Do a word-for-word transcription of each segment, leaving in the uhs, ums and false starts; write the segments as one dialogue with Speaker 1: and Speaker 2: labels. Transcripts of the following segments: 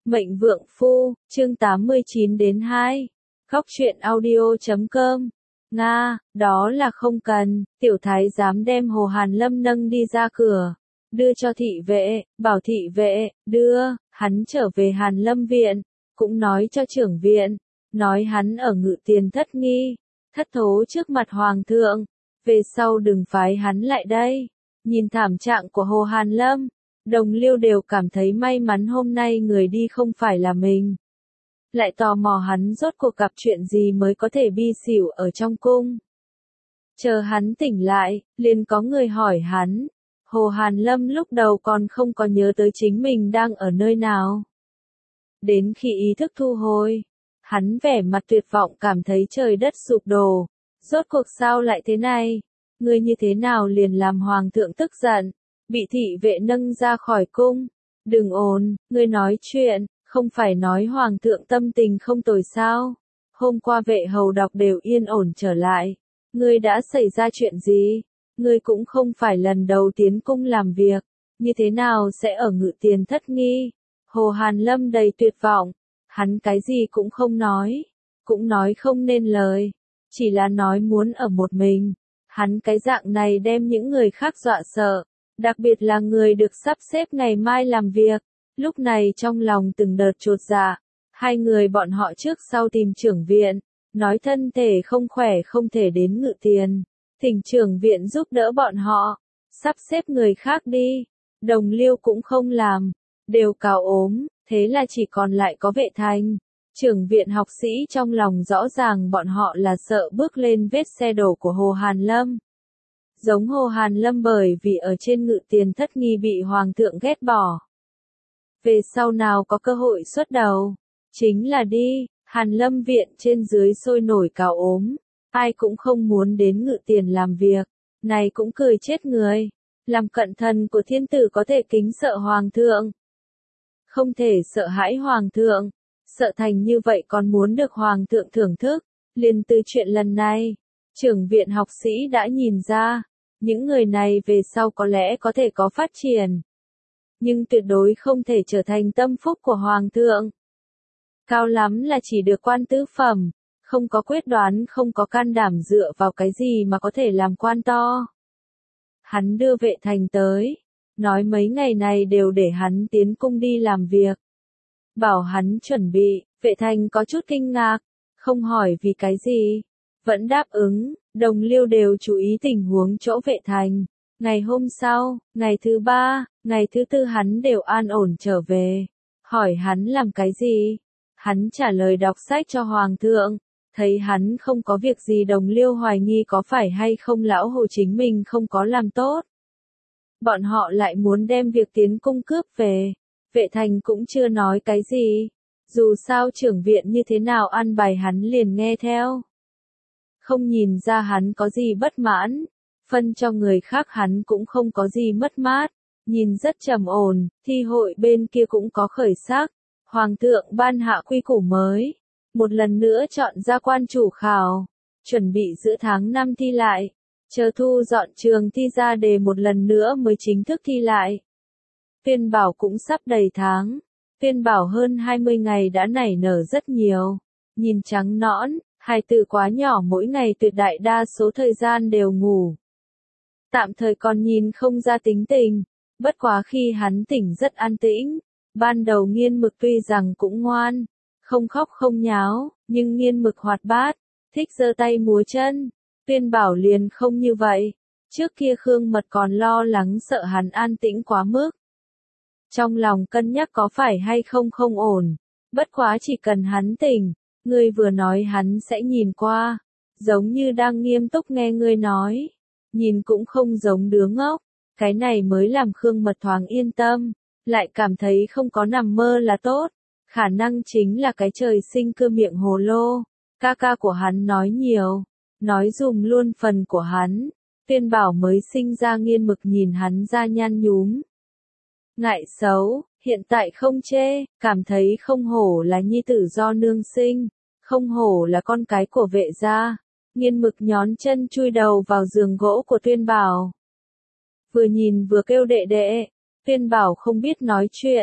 Speaker 1: Mệnh Vượng Phu, chương tám mươi chín đến hai. Góc truyện audio chấm com. Nga, đó là không cần, tiểu thái giám đem Hồ Hàn Lâm nâng đi ra cửa, đưa cho thị vệ, bảo thị vệ, đưa, hắn trở về Hàn Lâm viện, cũng nói cho trưởng viện, nói hắn ở Ngự Tiền thất nghi, thất thố trước mặt hoàng thượng, về sau đừng phái hắn lại đây. Nhìn thảm trạng của Hồ Hàn Lâm, đồng liêu đều cảm thấy may mắn hôm nay người đi không phải là mình. Lại tò mò hắn rốt cuộc gặp chuyện gì mới có thể bi xỉu ở trong cung. Chờ hắn tỉnh lại, liền có người hỏi hắn. Hồ Hàn Lâm lúc đầu còn không có nhớ tới chính mình đang ở nơi nào. Đến khi ý thức thu hồi, hắn vẻ mặt tuyệt vọng cảm thấy trời đất sụp đổ. Rốt cuộc sao lại thế này? Ngươi như thế nào liền làm hoàng thượng tức giận? Bị thị vệ nâng ra khỏi cung. Đừng ồn, ngươi nói chuyện, không phải nói hoàng thượng tâm tình không tồi sao? Hôm qua vệ hầu đọc đều yên ổn trở lại. Ngươi đã xảy ra chuyện gì? Ngươi cũng không phải lần đầu tiến cung làm việc. Như thế nào sẽ ở Ngự Tiền thất nghi? Hồ Hàn Lâm đầy tuyệt vọng. Hắn cái gì cũng không nói. Cũng nói không nên lời. Chỉ là nói muốn ở một mình. Hắn cái dạng này đem những người khác dọa sợ. Đặc biệt là người được sắp xếp ngày mai làm việc. Lúc này trong lòng từng đợt chột dạ. Hai người bọn họ trước sau tìm trưởng viện. Nói thân thể không khỏe không thể đến Ngự Tiền. Thỉnh trưởng viện giúp đỡ bọn họ. Sắp xếp người khác đi. Đồng liêu cũng không làm. Đều cào ốm. Thế là chỉ còn lại có Vệ Thành. Trưởng viện học sĩ trong lòng rõ ràng bọn họ là sợ bước lên vết xe đổ của Hồ Hàn Lâm. Giống Hồ Hàn Lâm bởi vì ở trên Ngự Tiền thất nghi bị hoàng thượng ghét bỏ. Về sau nào có cơ hội xuất đầu, chính là đi, Hàn Lâm viện trên dưới sôi nổi cào ốm, ai cũng không muốn đến Ngự Tiền làm việc, này cũng cười chết người, làm cận thần của thiên tử có thể kính sợ hoàng thượng. Không thể sợ hãi hoàng thượng, sợ thành như vậy còn muốn được hoàng thượng thưởng thức, liền từ chuyện lần này, trưởng viện học sĩ đã nhìn ra, những người này về sau có lẽ có thể có phát triển. Nhưng tuyệt đối không thể trở thành tâm phúc của hoàng thượng. Cao lắm là chỉ được quan tứ phẩm, không có quyết đoán không có can đảm dựa vào cái gì mà có thể làm quan to. Hắn đưa Vệ Thành tới, nói mấy ngày này đều để hắn tiến cung đi làm việc. Bảo hắn chuẩn bị, Vệ Thành có chút kinh ngạc, không hỏi vì cái gì, vẫn đáp ứng, đồng liêu đều chú ý tình huống chỗ Vệ Thành. Ngày hôm sau, ngày thứ ba, ngày thứ tư hắn đều an ổn trở về. Hỏi hắn làm cái gì? Hắn trả lời đọc sách cho hoàng thượng. Thấy hắn không có việc gì đồng liêu hoài nghi có phải hay không lão Hồ chính mình không có làm tốt. Bọn họ lại muốn đem việc tiến cung cướp về. Vệ Thành cũng chưa nói cái gì. Dù sao trưởng viện như thế nào ăn bài hắn liền nghe theo. Không nhìn ra hắn có gì bất mãn. Phân cho người khác hắn cũng không có gì mất mát, nhìn rất trầm ổn, thi hội bên kia cũng có khởi sắc, hoàng thượng ban hạ quy củ mới, một lần nữa chọn ra quan chủ khảo, chuẩn bị giữa tháng năm thi lại, chờ thu dọn trường thi ra đề một lần nữa mới chính thức thi lại. Tuyên bảo cũng sắp đầy tháng, tuyên bảo hơn hai mươi ngày đã nảy nở rất nhiều, nhìn trắng nõn, hài tử quá nhỏ mỗi ngày tuyệt đại đa số thời gian đều ngủ. Tạm thời còn nhìn không ra tính tình, bất quá khi hắn tỉnh rất an tĩnh, ban đầu Nghiên Mực tuy rằng cũng ngoan, không khóc không nháo, nhưng Nghiên Mực hoạt bát, thích giơ tay múa chân, Tuyên Bảo liền không như vậy, trước kia Khương Mật còn lo lắng sợ hắn an tĩnh quá mức. Trong lòng cân nhắc có phải hay không không ổn, bất quá chỉ cần hắn tỉnh, ngươi vừa nói hắn sẽ nhìn qua, giống như đang nghiêm túc nghe ngươi nói. Nhìn cũng không giống đứa ngốc, cái này mới làm Khương Mật thoáng yên tâm, lại cảm thấy không có nằm mơ là tốt, khả năng chính là cái trời sinh cơ miệng hồ lô, ca ca của hắn nói nhiều, nói dùm luôn phần của hắn, Tuyên Bảo mới sinh ra Nghiên Mực nhìn hắn ra nhăn nhúm. Ngại xấu, hiện tại không chê, cảm thấy không hổ là nhi tử do nương sinh, không hổ là con cái của Vệ gia. Nghiên Mực nhón chân chui đầu vào giường gỗ của Tuyên Bảo. Vừa nhìn vừa kêu đệ đệ, Tuyên Bảo không biết nói chuyện,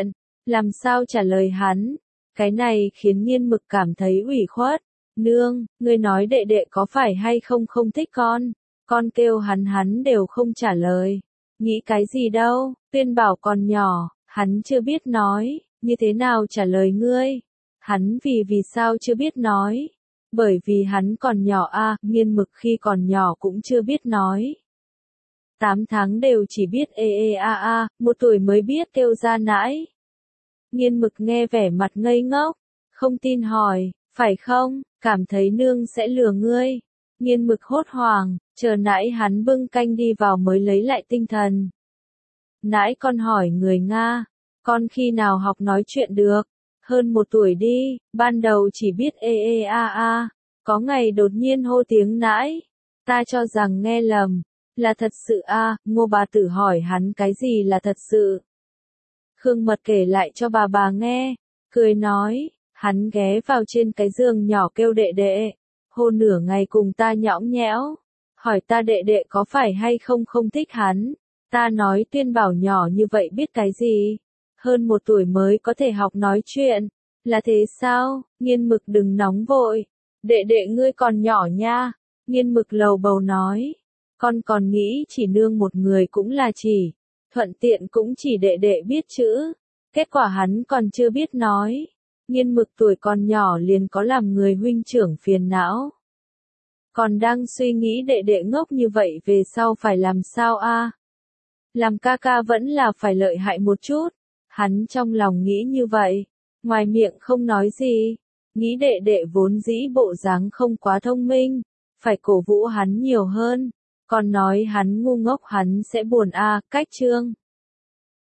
Speaker 1: làm sao trả lời hắn. Cái này khiến Nghiên Mực cảm thấy ủy khuất. Nương, ngươi nói đệ đệ có phải hay không không thích con, con kêu hắn hắn đều không trả lời. Nghĩ cái gì đâu, Tuyên Bảo còn nhỏ, hắn chưa biết nói, như thế nào trả lời ngươi. Hắn vì vì sao chưa biết nói? Bởi vì hắn còn nhỏ a, à, Nghiên Mực khi còn nhỏ cũng chưa biết nói. Tám tháng đều chỉ biết ê ê a a, một tuổi mới biết kêu ra nãi. Nghiên Mực nghe vẻ mặt ngây ngốc, không tin hỏi, phải không, cảm thấy nương sẽ lừa ngươi. Nghiên Mực hốt hoảng, chờ nãi hắn bưng canh đi vào mới lấy lại tinh thần. Nãi con hỏi người Nga, con khi nào học nói chuyện được? Hơn một tuổi đi, ban đầu chỉ biết ê ê a a, có ngày đột nhiên hô tiếng nãi. Ta cho rằng nghe lầm, là thật sự a, à, Ngô bà tử hỏi hắn cái gì là thật sự. Khương Mật kể lại cho bà bà nghe, cười nói, hắn ghé vào trên cái giường nhỏ kêu đệ đệ, hô nửa ngày cùng ta nhõng nhẽo, hỏi ta đệ đệ có phải hay không không thích hắn. Ta nói Tuyên Bảo nhỏ như vậy biết cái gì, hơn một tuổi mới có thể học nói chuyện, là thế sao? Nghiên Mực đừng nóng vội, đệ đệ ngươi còn nhỏ nha. Nghiên Mực lầu bầu nói, con còn nghĩ chỉ nương một người cũng là chỉ, thuận tiện cũng chỉ đệ đệ biết chữ, kết quả hắn còn chưa biết nói. Nghiên Mực tuổi còn nhỏ liền có làm người huynh trưởng phiền não. Còn đang suy nghĩ đệ đệ ngốc như vậy về sau phải làm sao a? À? Làm ca ca vẫn là phải lợi hại một chút. Hắn trong lòng nghĩ như vậy, ngoài miệng không nói gì, nghĩ đệ đệ vốn dĩ bộ dáng không quá thông minh, phải cổ vũ hắn nhiều hơn, còn nói hắn ngu ngốc hắn sẽ buồn a. À, cách chương